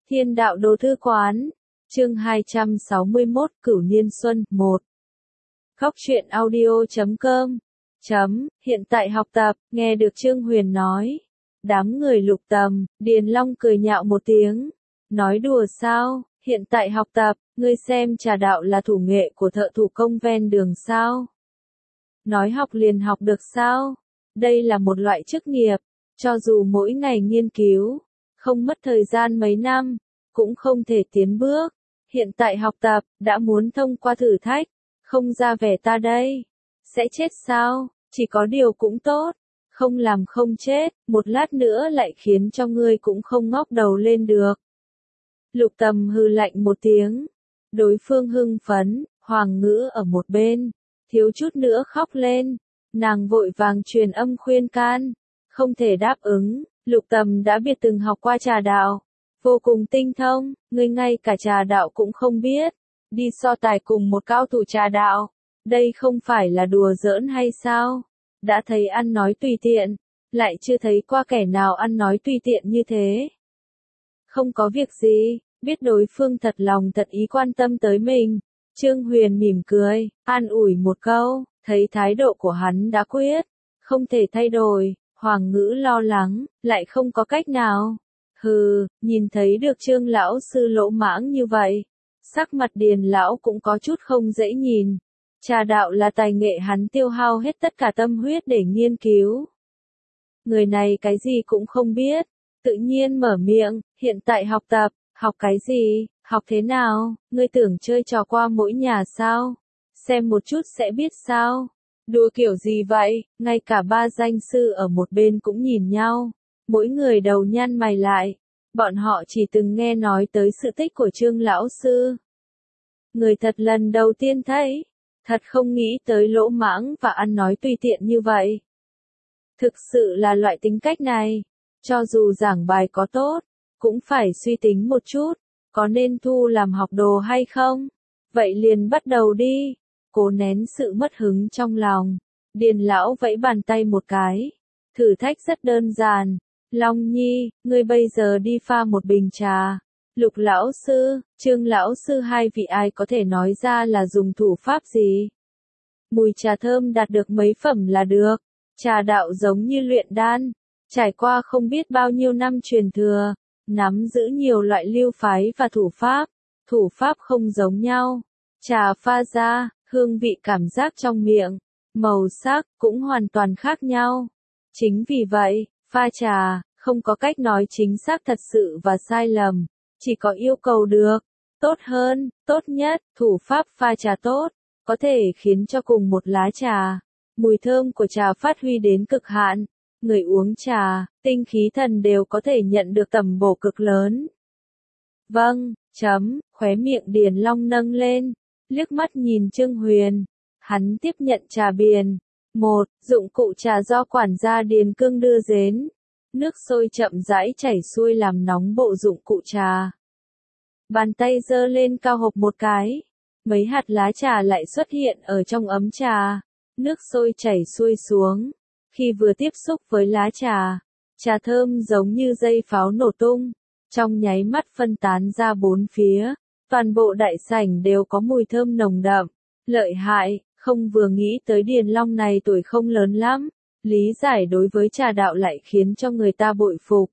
Thiên đạo đồ thư quán, chương 261, Cửu Niên Xuân, 1. Khóc truyện audio.com. Hiện tại học tập, nghe được Trương Huyền nói. Đám người Lục Tầm, Điền Long cười nhạo một tiếng. Nói đùa sao, hiện tại học tập, ngươi xem trà đạo là thủ nghệ của thợ thủ công ven đường sao? Nói học liền học được sao? Đây là một loại chức nghiệp, cho dù mỗi ngày nghiên cứu, không mất thời gian mấy năm, cũng không thể tiến bước. Hiện tại học tập, đã muốn thông qua thử thách, không ra vẻ ta đây. Sẽ chết sao? Chỉ có điều cũng tốt. Không làm không chết, một lát nữa lại khiến cho ngươi cũng không ngóc đầu lên được. Lục Tầm hừ lạnh một tiếng. Đối phương hưng phấn, Hoàng Ngữ ở một bên, thiếu chút nữa khóc lên. Nàng vội vàng truyền âm khuyên can. Không thể đáp ứng, Lục Tầm đã biết từng học qua trà đạo. Vô cùng tinh thông, ngươi ngay cả trà đạo cũng không biết. Đi so tài cùng một cao thủ trà đạo. Đây không phải là đùa giỡn hay sao? Đã thấy ăn nói tùy tiện, lại chưa thấy qua kẻ nào ăn nói tùy tiện như thế. Không có việc gì, biết đối phương thật lòng thật ý quan tâm tới mình. Trương Huyền mỉm cười, an ủi một câu, thấy thái độ của hắn đã quyết, không thể thay đổi. Hoàng Ngữ lo lắng, lại không có cách nào. Hừ, nhìn thấy được Trương lão sư lỗ mãng như vậy, sắc mặt Điền lão cũng có chút không dễ nhìn. Trà đạo là tài nghệ hắn tiêu hao hết tất cả tâm huyết để nghiên cứu. Người này cái gì cũng không biết, tự nhiên mở miệng, hiện tại học tập, học cái gì, học thế nào, ngươi tưởng chơi trò qua mỗi nhà sao? Xem một chút sẽ biết sao? Đùa kiểu gì vậy? Ngay cả ba danh sư ở một bên cũng nhìn nhau, mỗi người đầu nhăn mày lại. Bọn họ chỉ từng nghe nói tới sự tích của Trương lão sư. Người thật lần đầu tiên thấy, thật không nghĩ tới lỗ mãng và ăn nói tùy tiện như vậy. Thực sự là loại tính cách này, cho dù giảng bài có tốt, cũng phải suy tính một chút, có nên thu làm học đồ hay không? Vậy liền bắt đầu đi. Cố nén sự mất hứng trong lòng, Điền lão vẫy bàn tay một cái. Thử thách rất đơn giản. Long Nhi, ngươi bây giờ đi pha một bình trà. Lục lão sư, Trương lão sư, hai vị ai có thể nói ra là dùng thủ pháp gì? Mùi trà thơm đạt được mấy phẩm là được. Trà đạo giống như luyện đan, trải qua không biết bao nhiêu năm truyền thừa, nắm giữ nhiều loại lưu phái và thủ pháp không giống nhau. Trà pha ra, hương vị, cảm giác trong miệng, màu sắc cũng hoàn toàn khác nhau. Chính vì vậy, pha trà không có cách nói chính xác thật sự và sai lầm, chỉ có yêu cầu được tốt hơn, tốt nhất, thủ pháp pha trà tốt, có thể khiến cho cùng một lá trà, mùi thơm của trà phát huy đến cực hạn. Người uống trà, tinh khí thần đều có thể nhận được tầm bổ cực lớn. Vâng, khóe miệng Điền Long nâng lên, liếc mắt nhìn Trương Huyền. Hắn tiếp nhận trà biền. Một, dụng cụ trà do quản gia Điền Cương đưa đến. Nước sôi chậm rãi chảy xuôi làm nóng bộ dụng cụ trà. Bàn tay giơ lên cao hộp một cái. Mấy hạt lá trà lại xuất hiện ở trong ấm trà. Nước sôi chảy xuôi xuống. Khi vừa tiếp xúc với lá trà, trà thơm giống như dây pháo nổ tung, trong nháy mắt phân tán ra bốn phía. Toàn bộ đại sảnh đều có mùi thơm nồng đậm. Lợi hại, không vừa nghĩ tới Điền Long này tuổi không lớn lắm, lý giải đối với trà đạo lại khiến cho người ta bội phục.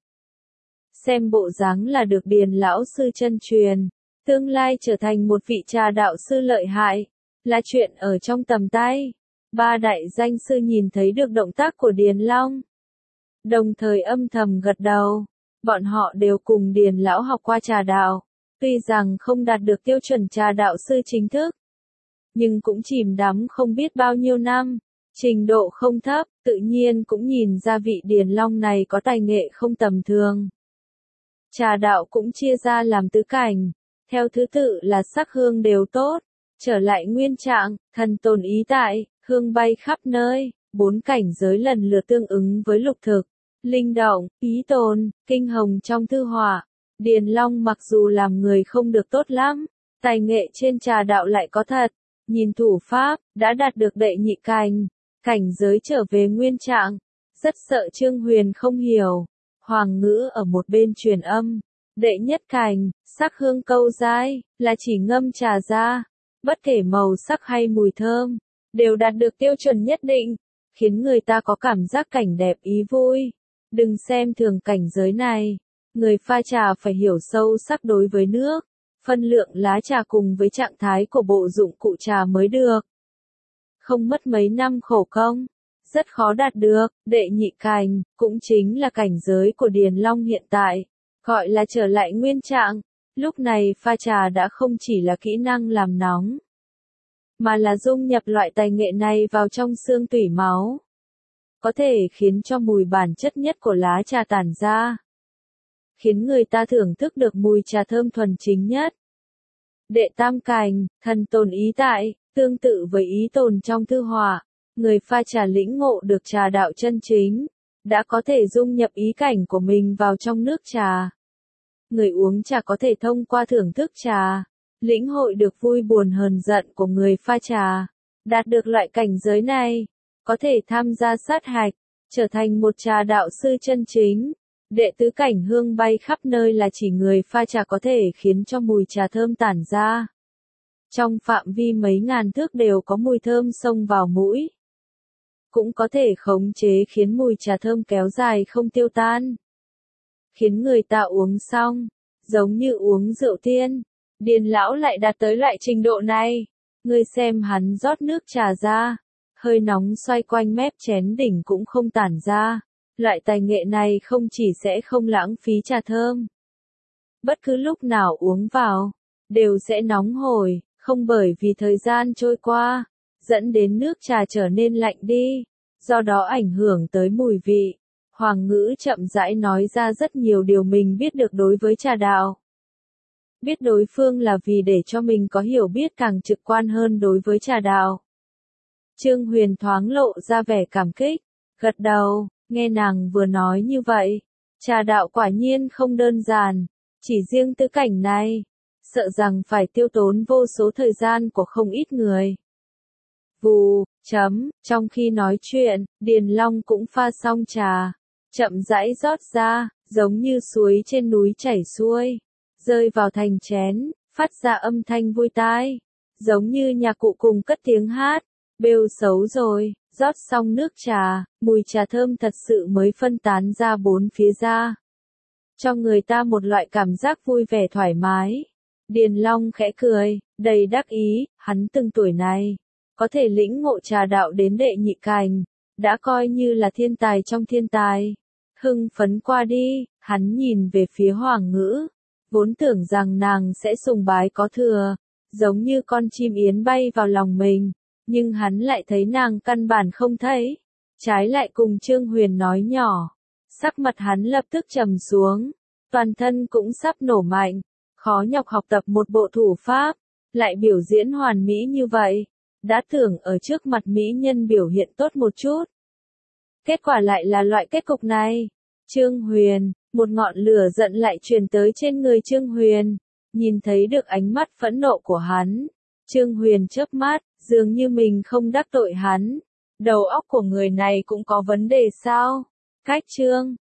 Xem bộ dáng là được Điền lão sư chân truyền, tương lai trở thành một vị trà đạo sư lợi hại, là chuyện ở trong tầm tay. Ba đại danh sư nhìn thấy được động tác của Điền Long, đồng thời âm thầm gật đầu. Bọn họ đều cùng Điền lão học qua trà đạo, tuy rằng không đạt được tiêu chuẩn trà đạo sư chính thức, nhưng cũng chìm đắm không biết bao nhiêu năm, trình độ không thấp, tự nhiên cũng nhìn ra vị Điền Long này có tài nghệ không tầm thường. Trà đạo cũng chia ra làm tứ cảnh, theo thứ tự là sắc hương đều tốt, trở lại nguyên trạng, thần tồn ý tại, hương bay khắp nơi. Bốn cảnh giới lần lượt tương ứng với lục thực, linh động, ý tồn, kinh hồng trong thư họa. Điền Long mặc dù làm người không được tốt lắm, tài nghệ trên trà đạo lại có thật. Nhìn thủ pháp, đã đạt được đệ nhị cảnh giới trở về nguyên trạng. Rất sợ Trương Huyền không hiểu. Hoàng Ngữ ở một bên truyền âm, Đệ nhất cành, sắc hương câu dai, là chỉ ngâm trà ra. Bất kể màu sắc hay mùi thơm, đều đạt được tiêu chuẩn nhất định, khiến người ta có cảm giác cảnh đẹp ý vui. Đừng xem thường cảnh giới này. Người pha trà phải hiểu sâu sắc đối với nước, phân lượng lá trà cùng với trạng thái của bộ dụng cụ trà mới được. Không mất mấy năm khổ công, rất khó đạt được. Đệ nhị cành, cũng chính là cảnh giới của Điền Long hiện tại, gọi là trở lại nguyên trạng. Lúc này pha trà đã không chỉ là kỹ năng làm nóng, mà là dung nhập loại tài nghệ này vào trong xương tủy máu. Có thể khiến cho mùi bản chất nhất của lá trà tản ra, khiến người ta thưởng thức được mùi trà thơm thuần chính nhất. Đệ tam cành, thần tồn ý tại, tương tự với ý tồn trong thư họa, người pha trà lĩnh ngộ được trà đạo chân chính, đã có thể dung nhập ý cảnh của mình vào trong nước trà. Người uống trà có thể thông qua thưởng thức trà, lĩnh hội được vui buồn hờn giận của người pha trà. Đạt được loại cảnh giới này, có thể tham gia sát hạch, trở thành một trà đạo sư chân chính. Đệ tứ cảnh hương bay khắp nơi là chỉ người pha trà có thể khiến cho mùi trà thơm tản ra. Trong phạm vi mấy ngàn thước đều có mùi thơm xông vào mũi. Cũng có thể khống chế khiến mùi trà thơm kéo dài không tiêu tan, khiến người ta uống xong, giống như uống rượu tiên. Điền lão lại đạt tới loại trình độ này. Ngươi xem hắn rót nước trà ra, hơi nóng xoay quanh mép chén đỉnh cũng không tản ra. Loại tài nghệ này không chỉ sẽ không lãng phí trà thơm, bất cứ lúc nào uống vào, đều sẽ nóng hổi, không bởi vì thời gian trôi qua, dẫn đến nước trà trở nên lạnh đi, do đó ảnh hưởng tới mùi vị. Hoàng Ngữ chậm rãi nói ra rất nhiều điều mình biết được đối với trà đạo. Biết đối phương là vì để cho mình có hiểu biết càng trực quan hơn đối với trà đạo. Trương Huyền thoáng lộ ra vẻ cảm kích, gật đầu, nghe nàng vừa nói như vậy. Trà đạo quả nhiên không đơn giản, chỉ riêng tứ cảnh này, sợ rằng phải tiêu tốn vô số thời gian của không ít người. Vù, trong khi nói chuyện, Điền Long cũng pha xong trà, chậm rãi rót ra, giống như suối trên núi chảy xuôi, rơi vào thành chén, phát ra âm thanh vui tai, giống như nhạc cụ cùng cất tiếng hát. Bêu xấu rồi, rót xong nước trà, mùi trà thơm thật sự mới phân tán ra bốn phía ra, cho người ta một loại cảm giác vui vẻ thoải mái. Điền Long khẽ cười, đầy đắc ý, hắn từng tuổi này, có thể lĩnh ngộ trà đạo đến đệ nhị cành, đã coi như là thiên tài trong thiên tài. Hưng phấn qua đi, hắn nhìn về phía Hoàng Ngữ, vốn tưởng rằng nàng sẽ sùng bái có thừa, giống như con chim yến bay vào lòng mình, nhưng hắn lại thấy nàng căn bản không thấy, trái lại cùng Trương Huyền nói nhỏ. Sắc mặt hắn lập tức trầm xuống, toàn thân cũng sắp nổ mạnh, khó nhọc học tập một bộ thủ pháp, lại biểu diễn hoàn mỹ như vậy, đã tưởng ở trước mặt mỹ nhân biểu hiện tốt một chút. Kết quả lại là loại kết cục này. Trương Huyền, một ngọn lửa giận lại truyền tới trên người Trương Huyền, nhìn thấy được ánh mắt phẫn nộ của hắn. Trương Huyền chớp mắt, dường như mình không đắc tội hắn. Đầu óc của người này cũng có vấn đề sao? Cách Trương